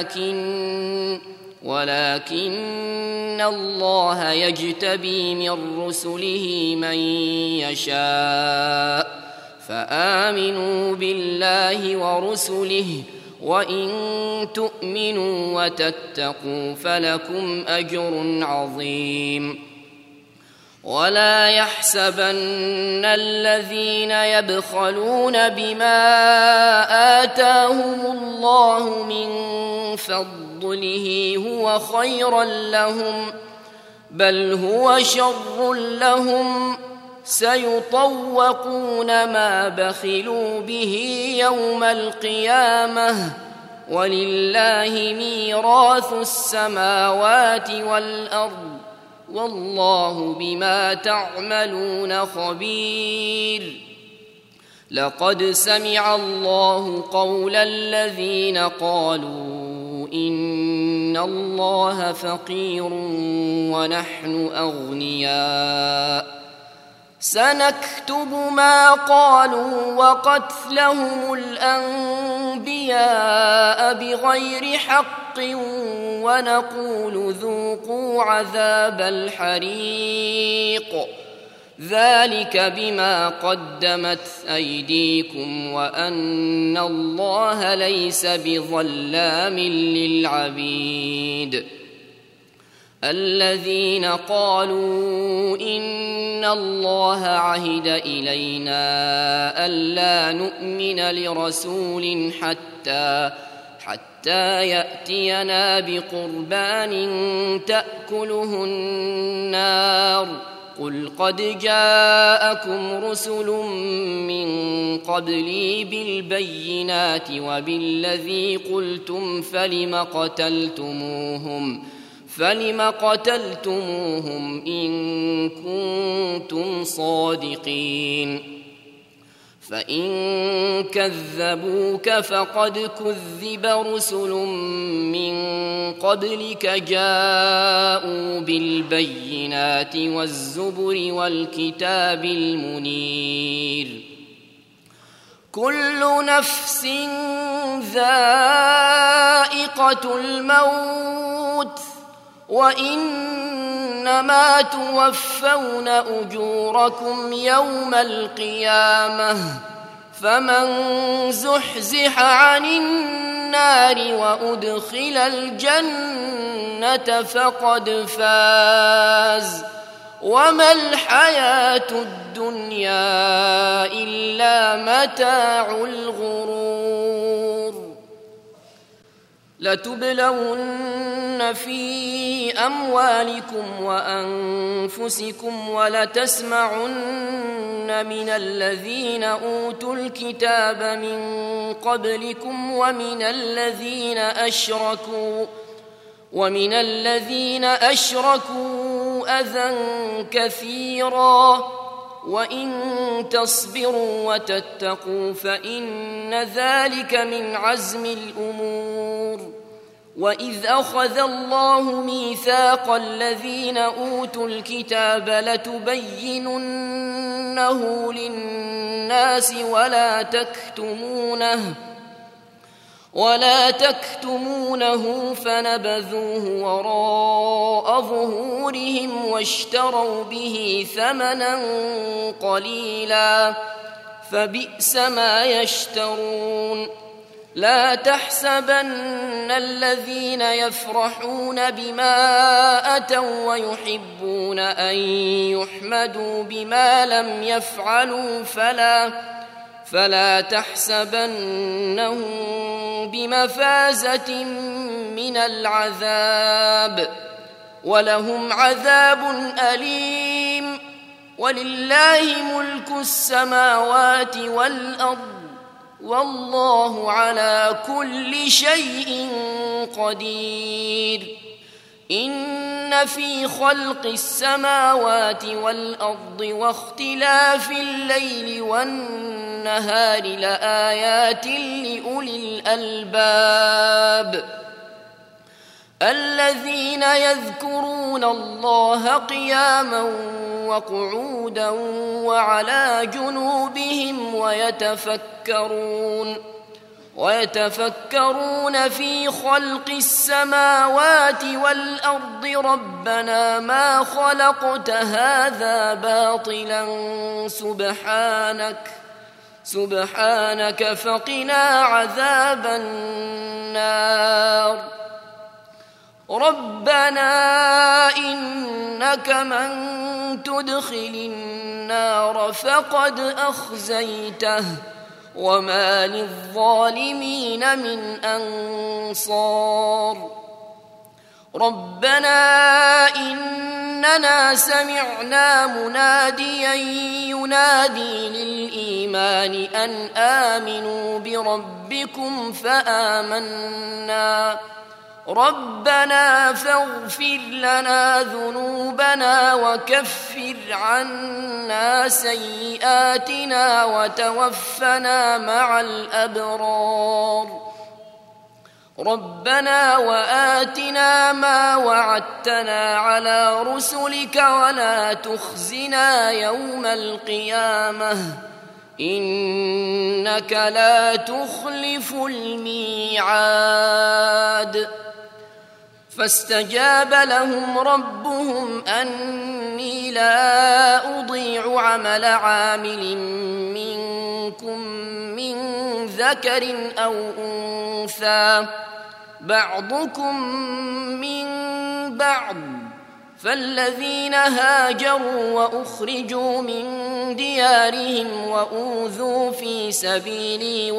ولكن الله يجتبي من رسله من يشاء فآمنوا بالله ورسله وإن تؤمنوا وتتقوا فلكم أجر عظيم ولا يحسبن الذين يبخلون بما آتاهم الله من فضله هو خيرا لهم بل هو شر لهم سيطوقون ما بخلوا به يوم القيامة ولله ميراث السماوات والأرض والله بما تعملون خبير لقد سمع الله قول الذين قالوا إن الله فقير ونحن أغنياء سنكتب ما قالوا وقتلهم الأنبياء بغير حق ونقول ذوقوا عذاب الحريق ذلك بما قدمت أيديكم وأن الله ليس بظلام للعبيد الذين قالوا إن إن الله عهد إلينا ألا نؤمن لرسول حتى يأتينا بقربان تأكله النار قل قد جاءكم رسل من قبلي بالبينات وبالذي قلتم فلم قتلتموهم إن كنتم صادقين فإن كذبوك فقد كذب رسل من قبلك جاءوا بالبينات والزبر والكتاب المنير كل نفس ذائقة الموت وإنما توفون أجوركم يوم القيامة فمن زحزح عن النار وأدخل الجنة فقد فاز وما الحياة الدنيا إلا متاع الغرور لتبلون في أموالكم وأنفسكم ولتسمعن من الذين أوتوا الكتاب من قبلكم ومن الذين أشركوا أذى كثيرا وإن تصبروا وتتقوا فإن ذلك من عزم الأمور وإذ أخذ الله ميثاق الذين أوتوا الكتاب لتبيننه للناس ولا تكتمونه فنبذوه وراء ظهورهم واشتروا به ثمنا قليلا فبئس ما يشترون لا تحسبن الذين يفرحون بما أتوا ويحبون أن يحمدوا بما لم يفعلوا فلا تحسبنهم بمفازة من العذاب ولهم عذاب أليم ولله ملك السماوات والأرض والله على كل شيء قدير إن في خلق السماوات والأرض واختلاف الليل والنهار لآيات لأولي الألباب الذين يذكرون الله قياما وقعودا وعلى جنوبهم ويتفكرون في خلق السماوات والأرض ربنا ما خلقت هذا باطلا سبحانك فقنا عذاب النار ربنا إنك من تدخل النار فقد أخزيته وما للظالمين من أنصار ربنا إننا سمعنا مناديا ينادي للإيمان أن آمنوا بربكم فآمنا ربنا فاغفر لنا ذنوبنا وكفر عنا سيئاتنا وتوفنا مع الأبرار ربنا وآتنا ما وعدتنا على رسلك ولا تخزنا يوم القيامة إنك لا تخلف الميعاد فاستجاب لهم ربهم أني لا أضيع عمل عامل منكم من ذكر أو أنثى بعضكم من بعض فالذين هاجروا وأخرجوا من ديارهم وأوذوا في سبيلي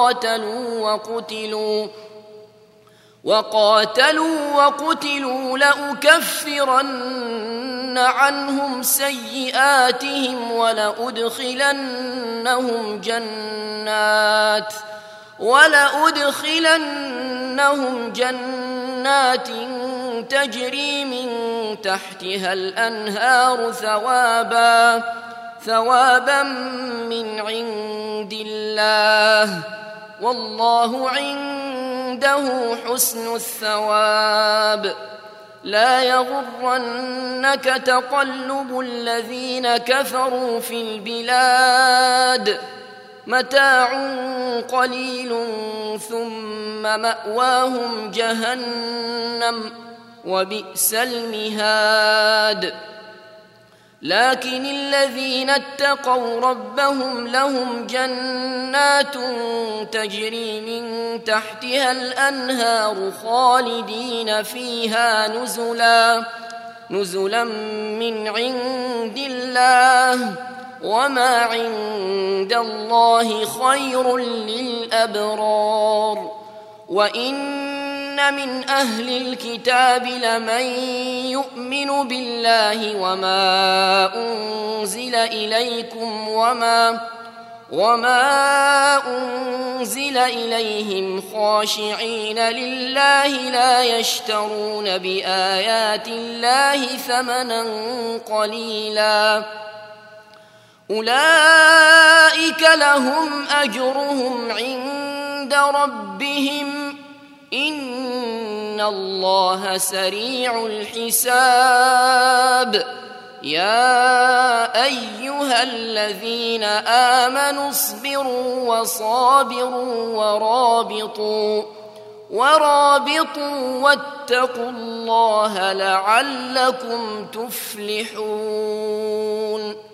وقاتلوا وقتلوا لأكفرن عنهم سيئاتهم ولأدخلنهم جنات تجري من تحتها الأنهار ثوابا من عند الله والله عنده حسن الثواب. لا يغرنك تقلب الذين كفروا في البلاد متاع قليل ثم مأواهم جهنم وبئس المهاد. لكن الذين اتقوا ربهم لهم جنات تجري من تحتها الأنهار خالدين فيها نزلا من عند الله وما عند الله خير للأبرار. وإن من أهل الكتاب لمن يؤمن بالله وما أنزل إليكم وما أنزل إليهم خاشعين لله لا يشترون بآيات الله ثمنا قليلا أولئك لهم أجرهم عند ربهم إن الله سريع الحساب. يا أيها الذين آمنوا اصبروا وصابروا ورابطوا واتقوا الله لعلكم تفلحون.